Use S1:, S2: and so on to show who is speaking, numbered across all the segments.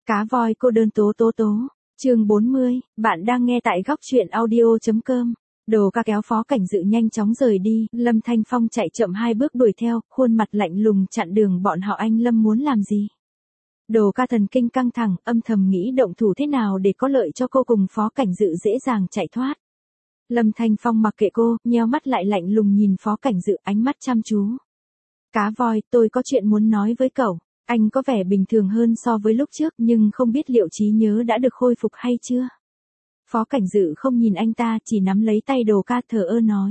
S1: Cá voi cô đơn tố tố tố. Chương 40, bạn đang nghe tại góc truyện audio.com. Đồ ca kéo Phó Cảnh Dự nhanh chóng rời đi, Lâm Thanh Phong chạy chậm 2 bước đuổi theo, khuôn mặt lạnh lùng chặn đường bọn họ. Anh Lâm muốn làm gì? Đồ ca thần kinh căng thẳng, âm thầm nghĩ động thủ thế nào để có lợi cho cô cùng Phó Cảnh Dự dễ dàng chạy thoát. Lâm Thanh Phong mặc kệ cô, nheo mắt lại lạnh lùng nhìn Phó Cảnh Dự, ánh mắt chăm chú. Cá voi, tôi có chuyện muốn nói với cậu. Anh có vẻ bình thường hơn so với lúc trước, nhưng không biết liệu trí nhớ đã được khôi phục hay chưa. Phó Cảnh Dự không nhìn anh ta, chỉ nắm lấy tay Đồ ca thờ ơ nói.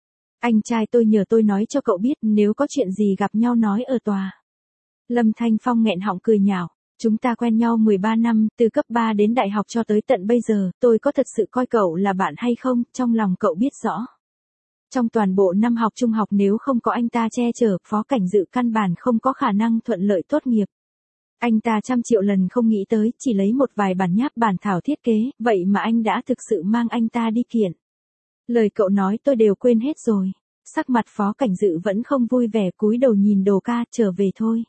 S1: Anh trai tôi nhờ tôi nói cho cậu biết, nếu có chuyện gì gặp nhau nói ở tòa. Lâm Thanh Phong nghẹn họng cười nhạo. Chúng ta quen nhau 13 năm, từ cấp 3 đến đại học cho tới tận bây giờ, tôi có thật sự coi cậu là bạn hay không, trong lòng cậu biết rõ. Trong toàn bộ năm học trung học nếu không có anh ta che chở, Phó Cảnh Dự căn bản không có khả năng thuận lợi tốt nghiệp. Anh ta trăm triệu lần không nghĩ tới, chỉ lấy một vài bản nháp bản thảo thiết kế, vậy mà anh đã thực sự mang anh ta đi kiện. Lời cậu nói tôi đều quên hết rồi. Sắc mặt Phó Cảnh Dự vẫn không vui vẻ, cúi đầu nhìn Đồ ca, trở về thôi.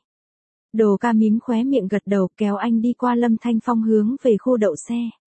S1: Đồ ca mím khóe miệng gật đầu, kéo anh đi qua Lâm Thanh Phong hướng về khu đậu xe.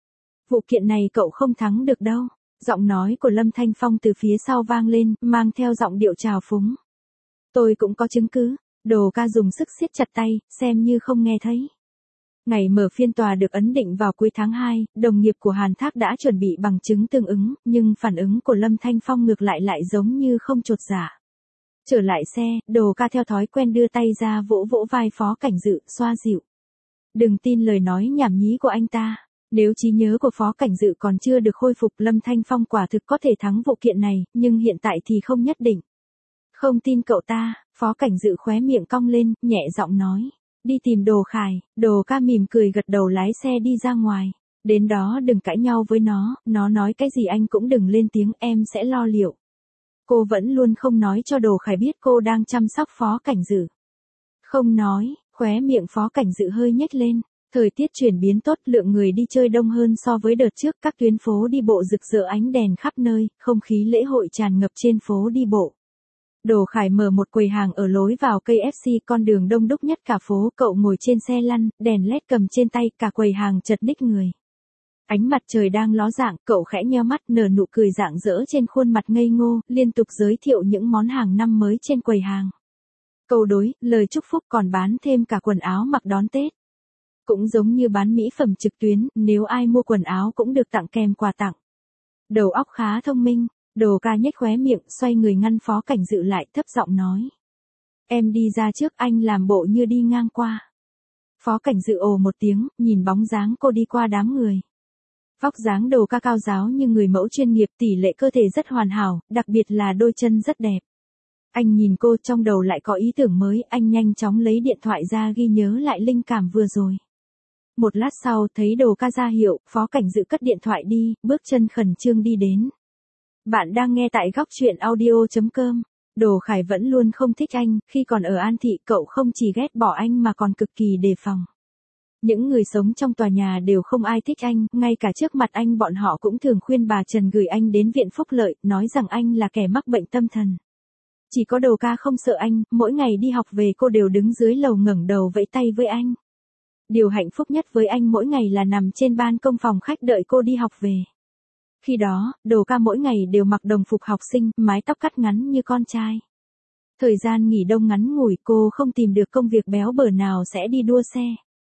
S1: Vụ kiện này cậu không thắng được đâu. Giọng nói của Lâm Thanh Phong từ phía sau vang lên, mang theo giọng điệu trào phúng. Tôi cũng có chứng cứ. Đồ ca dùng sức siết chặt tay, xem như không nghe thấy. Ngày mở phiên tòa được ấn định vào cuối tháng 2, đồng nghiệp của Hàn Thác đã chuẩn bị bằng chứng tương ứng, nhưng phản ứng của Lâm Thanh Phong ngược lại giống như không chột dạ. Trở lại xe, Đồ ca theo thói quen đưa tay ra vỗ vỗ vai Phó Cảnh Dự, xoa dịu. Đừng tin lời nói nhảm nhí của anh ta. Nếu trí nhớ của Phó Cảnh Dự còn chưa được khôi phục, Lâm Thanh Phong quả thực có thể thắng vụ kiện này, nhưng hiện tại thì không nhất định. Không tin cậu ta, Phó Cảnh Dự khóe miệng cong lên, nhẹ giọng nói. Đi tìm Đồ Khải. Đồ ca mỉm cười gật đầu lái xe đi ra ngoài. Đến đó đừng cãi nhau với nó nói cái gì anh cũng đừng lên tiếng, em sẽ lo liệu. Cô vẫn luôn không nói cho Đồ Khải biết cô đang chăm sóc Phó Cảnh Dự. Không nói, khóe miệng Phó Cảnh Dự hơi nhếch lên. Thời tiết chuyển biến tốt, lượng người đi chơi đông hơn so với đợt trước, các tuyến phố đi bộ rực rỡ ánh đèn khắp nơi, không khí lễ hội tràn ngập trên phố đi bộ. Đồ Khải mở một quầy hàng ở lối vào KFC, con đường đông đúc nhất cả phố, cậu ngồi trên xe lăn, đèn led cầm trên tay, cả quầy hàng chật ních người. Ánh mặt trời đang ló dạng, cậu khẽ nheo mắt, nở nụ cười rạng rỡ trên khuôn mặt ngây ngô, liên tục giới thiệu những món hàng năm mới trên quầy hàng. Câu đối, lời chúc phúc, còn bán thêm cả quần áo mặc đón Tết. Cũng giống như bán mỹ phẩm trực tuyến, nếu ai mua quần áo cũng được tặng kèm quà tặng. Đầu óc khá thông minh. Đồ ca nhếch khóe miệng, xoay người ngăn Phó Cảnh Dự lại, thấp giọng nói. Em đi ra trước, anh làm bộ như đi ngang qua. Phó Cảnh Dự ồ một tiếng, nhìn bóng dáng cô đi qua đám người. Vóc dáng Đồ ca cao ráo như người mẫu chuyên nghiệp, tỷ lệ cơ thể rất hoàn hảo, đặc biệt là đôi chân rất đẹp. Anh nhìn cô, trong đầu lại có ý tưởng mới, anh nhanh chóng lấy điện thoại ra ghi nhớ lại linh cảm vừa rồi. Một lát sau, thấy Đồ ca ra hiệu, Phó Cảnh Dự cất điện thoại đi, bước chân khẩn trương đi đến. Bạn đang nghe tại góc truyện audio.com. Đồ Khải vẫn luôn không thích anh, khi còn ở An Thị cậu không chỉ ghét bỏ anh mà còn cực kỳ đề phòng. Những người sống trong tòa nhà đều không ai thích anh, ngay cả trước mặt anh bọn họ cũng thường khuyên bà Trần gửi anh đến viện phúc lợi, nói rằng anh là kẻ mắc bệnh tâm thần. Chỉ có Đồ ca không sợ anh, mỗi ngày đi học về cô đều đứng dưới lầu ngẩng đầu vẫy tay với anh. Điều hạnh phúc nhất với anh mỗi ngày là nằm trên ban công phòng khách đợi cô đi học về. Khi đó, Đồ ca mỗi ngày đều mặc đồng phục học sinh, mái tóc cắt ngắn như con trai. Thời gian nghỉ đông ngắn ngủi, cô không tìm được công việc béo bở nào sẽ đi đua xe.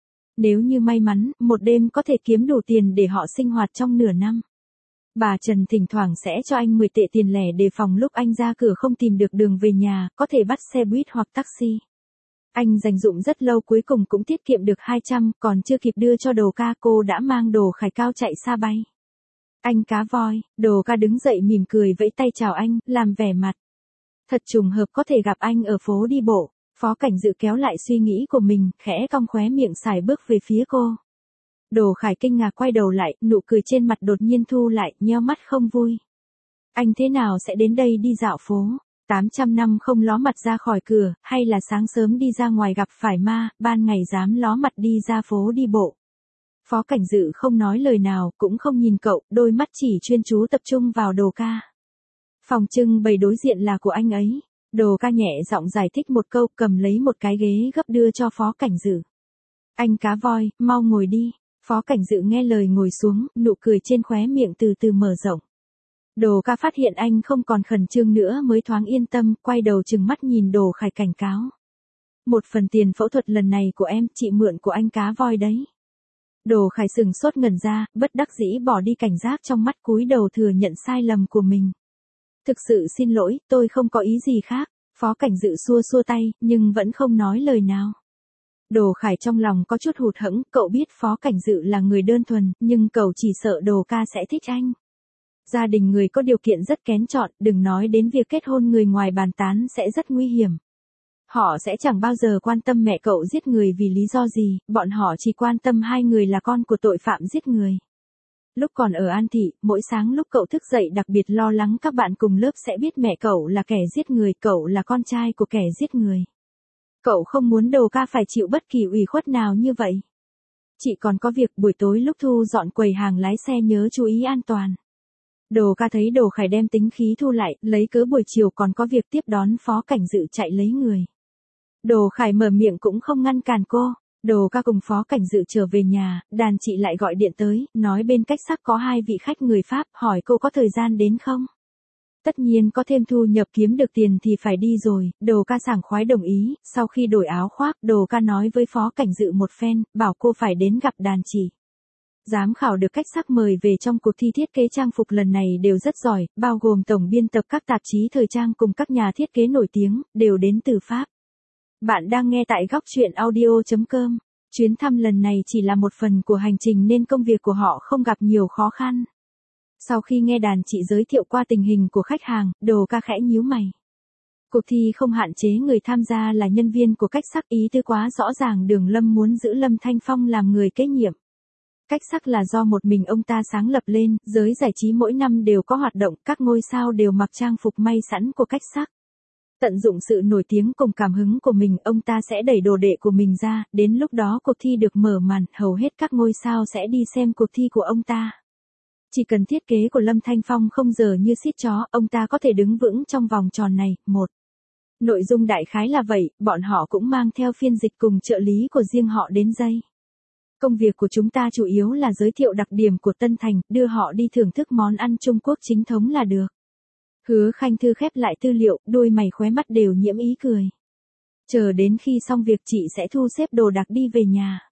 S1: Nếu như may mắn, một đêm có thể kiếm đủ tiền để họ sinh hoạt trong nửa năm. Bà Trần thỉnh thoảng sẽ cho anh 10 tệ tiền lẻ đề phòng lúc anh ra cửa không tìm được đường về nhà, có thể bắt xe buýt hoặc taxi. Anh dành dụm rất lâu, cuối cùng cũng tiết kiệm được 200, còn chưa kịp đưa cho Đồ ca cô đã mang Đồ Khải cao chạy xa bay. Anh cá voi. Đồ ca đứng dậy mỉm cười vẫy tay chào anh, làm vẻ mặt. Thật trùng hợp có thể gặp anh ở phố đi bộ. Phó Cảnh Dự kéo lại suy nghĩ của mình, khẽ cong khóe miệng xài bước về phía cô. Đồ Khải kinh ngạc quay đầu lại, nụ cười trên mặt đột nhiên thu lại, nheo mắt không vui. Anh thế nào sẽ đến đây đi dạo phố? 800 năm không ló mặt ra khỏi cửa, hay là sáng sớm đi ra ngoài gặp phải ma, ban ngày dám ló mặt đi ra phố đi bộ? Phó Cảnh Dự không nói lời nào, cũng không nhìn cậu, đôi mắt chỉ chuyên chú tập trung vào Đồ ca. Phòng trưng bày đối diện là của anh ấy. Đồ ca nhẹ giọng giải thích một câu, cầm lấy một cái ghế gấp đưa cho Phó Cảnh Dự. Anh cá voi, mau ngồi đi. Phó Cảnh Dự nghe lời ngồi xuống, nụ cười trên khóe miệng từ từ mở rộng. Đồ Ca phát hiện anh không còn khẩn trương nữa mới thoáng yên tâm, quay đầu trừng mắt nhìn Đồ Khải cảnh cáo. 1 phần tiền phẫu thuật lần này của em, chị mượn của anh cá voi đấy. Đồ Khải sừng sốt ngẩn ra, bất đắc dĩ bỏ đi cảnh giác trong mắt, cúi đầu thừa nhận sai lầm của mình. Thực sự xin lỗi, tôi không có ý gì khác. Phó Cảnh Dự xua xua tay, nhưng vẫn không nói lời nào. Đồ Khải trong lòng có chút hụt hẫng, cậu biết Phó Cảnh Dự là người đơn thuần, nhưng cậu chỉ sợ Đồ Ca sẽ thích anh. Gia đình người có điều kiện rất kén chọn, đừng nói đến việc kết hôn người ngoài bàn tán sẽ rất nguy hiểm. Họ sẽ chẳng bao giờ quan tâm mẹ cậu giết người vì lý do gì, bọn họ chỉ quan tâm hai người là con của tội phạm giết người. Lúc còn ở An Thị, mỗi sáng lúc cậu thức dậy đặc biệt lo lắng các bạn cùng lớp sẽ biết mẹ cậu là kẻ giết người, cậu là con trai của kẻ giết người. Cậu không muốn Đồ Ca phải chịu bất kỳ ủy khuất nào như vậy. Chị còn có việc, buổi tối lúc thu dọn quầy hàng lái xe nhớ chú ý an toàn. Đồ Ca thấy Đồ Khải đem tính khí thu lại, lấy cớ buổi chiều còn có việc tiếp đón Phó Cảnh Dự chạy lấy người. Đồ Khải mở miệng cũng không ngăn cản cô. Đồ Ca cùng Phó Cảnh Dự trở về nhà, đàn chị lại gọi điện tới, nói bên cách sắc có 2 vị khách người Pháp, hỏi cô có thời gian đến không? Tất nhiên có thêm thu nhập kiếm được tiền thì phải đi rồi, Đồ Ca sảng khoái đồng ý, sau khi đổi áo khoác, Đồ Ca nói với Phó Cảnh Dự một phen, bảo cô phải đến gặp đàn chị. Giám khảo được cách sắc mời về trong cuộc thi thiết kế trang phục lần này đều rất giỏi, bao gồm tổng biên tập các tạp chí thời trang cùng các nhà thiết kế nổi tiếng, đều đến từ Pháp. Bạn đang nghe tại góc truyện audio.com. Chuyến thăm lần này chỉ là một phần của hành trình nên công việc của họ không gặp nhiều khó khăn. Sau khi nghe đàn chị giới thiệu qua tình hình của khách hàng, Đồ Ca khẽ nhíu mày. Cuộc thi không hạn chế người tham gia là nhân viên của cách sắc, ý tứ quá rõ ràng. Đường Lâm muốn giữ Lâm Thanh Phong làm người kế nhiệm. Cách sắc là do một mình ông ta sáng lập lên, giới giải trí mỗi năm đều có hoạt động, các ngôi sao đều mặc trang phục may sẵn của cách sắc. Tận dụng sự nổi tiếng cùng cảm hứng của mình, ông ta sẽ đẩy đồ đệ của mình ra, đến lúc đó cuộc thi được mở màn, hầu hết các ngôi sao sẽ đi xem cuộc thi của ông ta. Chỉ cần thiết kế của Lâm Thanh Phong không dở như xít chó, ông ta có thể đứng vững trong vòng tròn này. Nội dung đại khái là vậy, bọn họ cũng mang theo phiên dịch cùng trợ lý của riêng họ đến đây. Công việc của chúng ta chủ yếu là giới thiệu đặc điểm của Tân Thành, đưa họ đi thưởng thức món ăn Trung Quốc chính thống là được. Hứa Khanh Thư khép lại tư liệu, đôi mày khóe mắt đều nhiễm ý cười. Chờ đến khi xong việc chị sẽ thu xếp đồ đạc đi về nhà.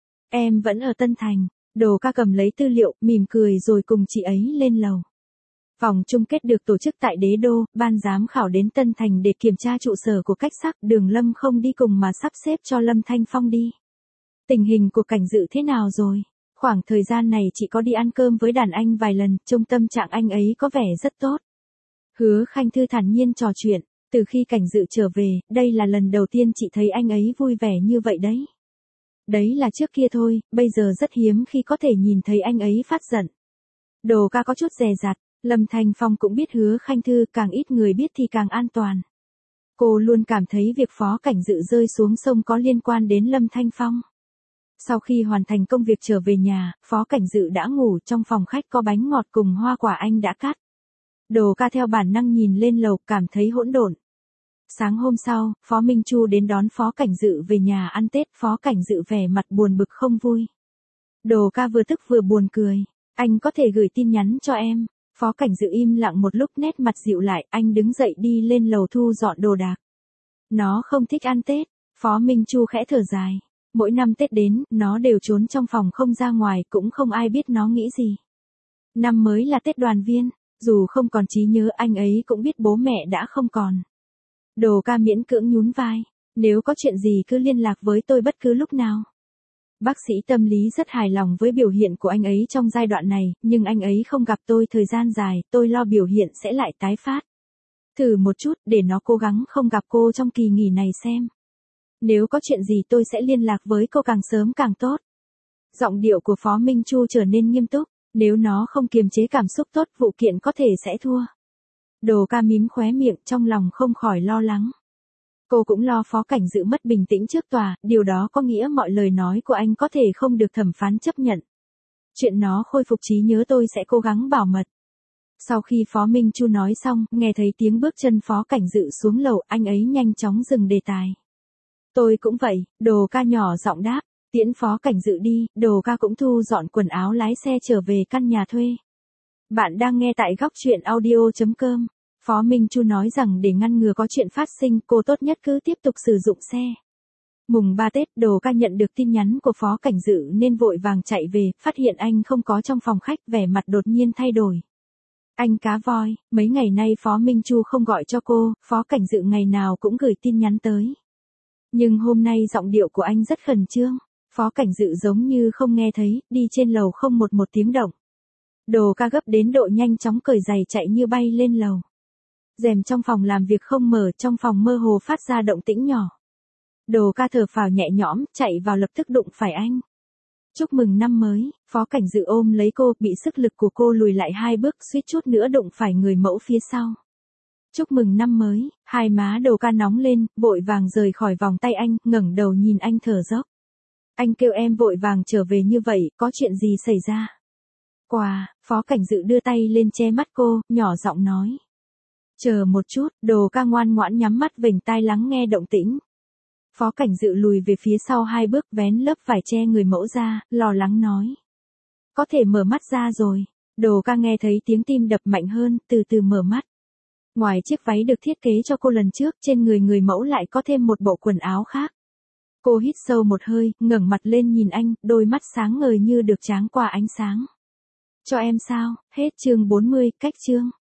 S1: Em vẫn ở Tân Thành. Đồ Ca cầm lấy tư liệu, mỉm cười rồi cùng chị ấy lên lầu. Vòng chung kết được tổ chức tại Đế Đô, ban giám khảo đến Tân Thành để kiểm tra trụ sở của cách sắc, Đường Lâm không đi cùng mà sắp xếp cho Lâm Thanh Phong đi. Tình hình của Cảnh Dự thế nào rồi? Khoảng thời gian này chị có đi ăn cơm với đàn anh vài lần, trông tâm trạng anh ấy có vẻ rất tốt. Hứa Khanh Thư thản nhiên trò chuyện, từ khi Cảnh Dự trở về, đây là lần đầu tiên chị thấy anh ấy vui vẻ như vậy đấy. Đấy là trước kia thôi, bây giờ rất hiếm khi có thể nhìn thấy anh ấy phát giận. Đồ Ca có chút dè dặt, Lâm Thanh Phong cũng biết Hứa Khanh Thư, càng ít người biết thì càng an toàn. Cô luôn cảm thấy việc Phó Cảnh Dự rơi xuống sông có liên quan đến Lâm Thanh Phong. Sau khi hoàn thành công việc trở về nhà, Phó Cảnh Dự đã ngủ, trong phòng khách có bánh ngọt cùng hoa quả anh đã cắt. Đồ Ca theo bản năng nhìn lên lầu, cảm thấy hỗn độn. Sáng hôm sau, Phó Minh Chu đến đón Phó Cảnh Dự về nhà ăn Tết, Phó Cảnh Dự vẻ mặt buồn bực không vui. Đồ Ca vừa tức vừa buồn cười, anh có thể gửi tin nhắn cho em. Phó Cảnh Dự im lặng một lúc, nét mặt dịu lại, anh đứng dậy đi lên lầu thu dọn đồ đạc. Nó không thích ăn Tết, Phó Minh Chu khẽ thở dài. Mỗi năm Tết đến, nó đều trốn trong phòng không ra ngoài, cũng không ai biết nó nghĩ gì. Năm mới là Tết đoàn viên, dù không còn trí nhớ anh ấy cũng biết bố mẹ đã không còn. Đồ Ca miễn cưỡng nhún vai, nếu có chuyện gì cứ liên lạc với tôi bất cứ lúc nào. Bác sĩ tâm lý rất hài lòng với biểu hiện của anh ấy trong giai đoạn này, nhưng anh ấy không gặp tôi thời gian dài, tôi lo biểu hiện sẽ lại tái phát. Thử một chút, để nó cố gắng không gặp cô trong kỳ nghỉ này xem. Nếu có chuyện gì tôi sẽ liên lạc với cô càng sớm càng tốt. Giọng điệu của Phó Minh Chu trở nên nghiêm túc, nếu nó không kiềm chế cảm xúc tốt, vụ kiện có thể sẽ thua. Đồ Ca mím khóe miệng, trong lòng không khỏi lo lắng. Cô cũng lo Phó Cảnh Dự mất bình tĩnh trước tòa, điều đó có nghĩa mọi lời nói của anh có thể không được thẩm phán chấp nhận. Chuyện nó khôi phục trí nhớ tôi sẽ cố gắng bảo mật. Sau khi Phó Minh Chu nói xong, nghe thấy tiếng bước chân Phó Cảnh Dự xuống lầu, anh ấy nhanh chóng dừng đề tài. Tôi cũng vậy, Đồ Ca nhỏ giọng đáp, Tiễn Phó Cảnh Dự đi, Đồ Ca cũng thu dọn quần áo lái xe trở về căn nhà thuê. Bạn đang nghe tại góc chuyện audio.com. Phó Minh Chu nói rằng để ngăn ngừa có chuyện phát sinh, cô tốt nhất cứ tiếp tục sử dụng xe. Mùng 3 Tết, Đồ Ca nhận được tin nhắn của Phó Cảnh Dự nên vội vàng chạy về, phát hiện anh không có trong phòng khách, vẻ mặt đột nhiên thay đổi. Anh cá voi, mấy ngày nay Phó Minh Chu không gọi cho cô, Phó Cảnh Dự ngày nào cũng gửi tin nhắn tới. Nhưng hôm nay giọng điệu của anh rất khẩn trương. Phó Cảnh Dự giống như không nghe thấy, đi trên lầu không một tiếng động. Đồ Ca gấp đến độ nhanh chóng cởi giày chạy như bay lên lầu. Rèm trong phòng làm việc không mở, trong phòng mơ hồ phát ra động tĩnh nhỏ. Đồ Ca thở phào nhẹ nhõm, chạy vào lập tức đụng phải anh. Chúc mừng năm mới, Phó Cảnh Dự ôm lấy cô, bị sức lực của cô lùi lại 2 bước, suýt chút nữa đụng phải người mẫu phía sau. Chúc mừng năm mới, hai má Đồ Ca nóng lên, vội vàng rời khỏi vòng tay anh, ngẩng đầu nhìn anh thở dốc. Anh kêu em vội vàng trở về như vậy, có chuyện gì xảy ra? Quà, Phó Cảnh Dự đưa tay lên che mắt cô, nhỏ giọng nói. Chờ một chút, Đồ Ca ngoan ngoãn nhắm mắt vểnh tai lắng nghe động tĩnh. Phó Cảnh Dự lùi về phía sau 2 bước, vén lớp vải che người mẫu ra, lo lắng nói. Có thể mở mắt ra rồi. Đồ Ca nghe thấy tiếng tim đập mạnh hơn, từ từ mở mắt. Ngoài chiếc váy được thiết kế cho cô lần trước, trên người mẫu lại có thêm một bộ quần áo khác. Cô hít sâu một hơi, ngẩng mặt lên nhìn anh, đôi mắt sáng ngời như được tráng qua ánh sáng. Cho em sao? Hết chương 40, cách chương.